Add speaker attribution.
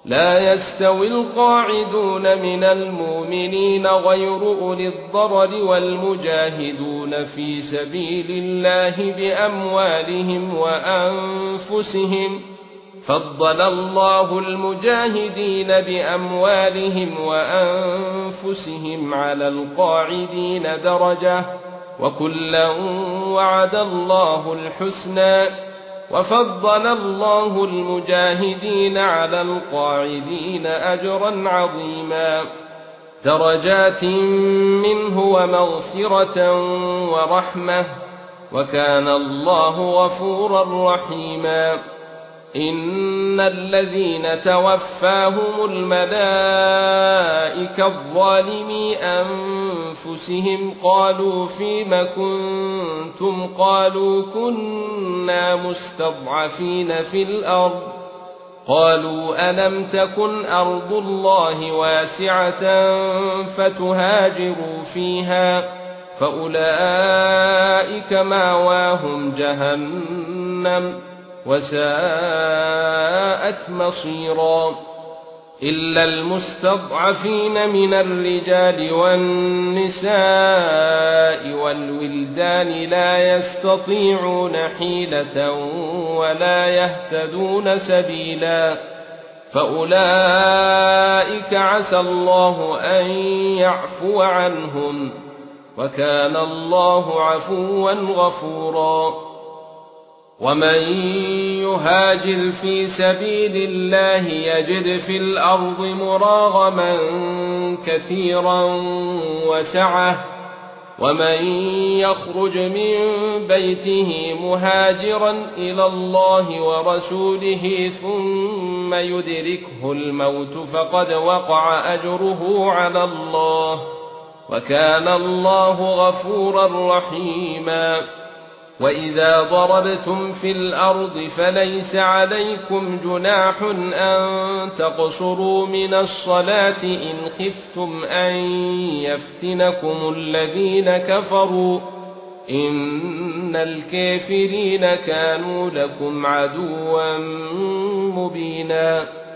Speaker 1: لا يستوي القاعدون من المؤمنين غير أولي الضرر والمجاهدون في سبيل الله بأموالهم وأنفسهم فضل الله المجاهدين بأموالهم وأنفسهم على القاعدين درجة وكلا وعد الله الحسنى وفضل الله المجاهدين على القاعدين أجرا عظيما درجات منه ومغفرة ورحمة وكان الله غفورا رحيما إن الذين توفاهم الملائكة الظالمي أنفسهم قالوا فيم كنتم قالوا كنا مستضعفين في الأرض قالوا ألم تكن أرض الله واسعة فتهاجروا فيها فأولئك مأواهم جهنم وساءت مصيرا إلا المستضعفين من الرجال والنساء والولدان لا يستطيعون حيلة ولا يهتدون سبيلا فأولئك عسى الله أن يعفو عنهم وكان الله عفوا غفورا ومن يهاجر في سبيل الله يجد في الأرض مراغما كثيرا وسعة ومن يخرج من بيته مهاجرا إلى الله ورسوله ثم يدركه الموت فقد وقع أجره على الله وكان الله غفورا رحيما وإذا ضربتم في الأرض فليس عليكم جناح أن تقصروا من الصلاة إن خفتم أن يفتنكم الذين كفروا إن الكافرين كانوا لكم عدوا مبينا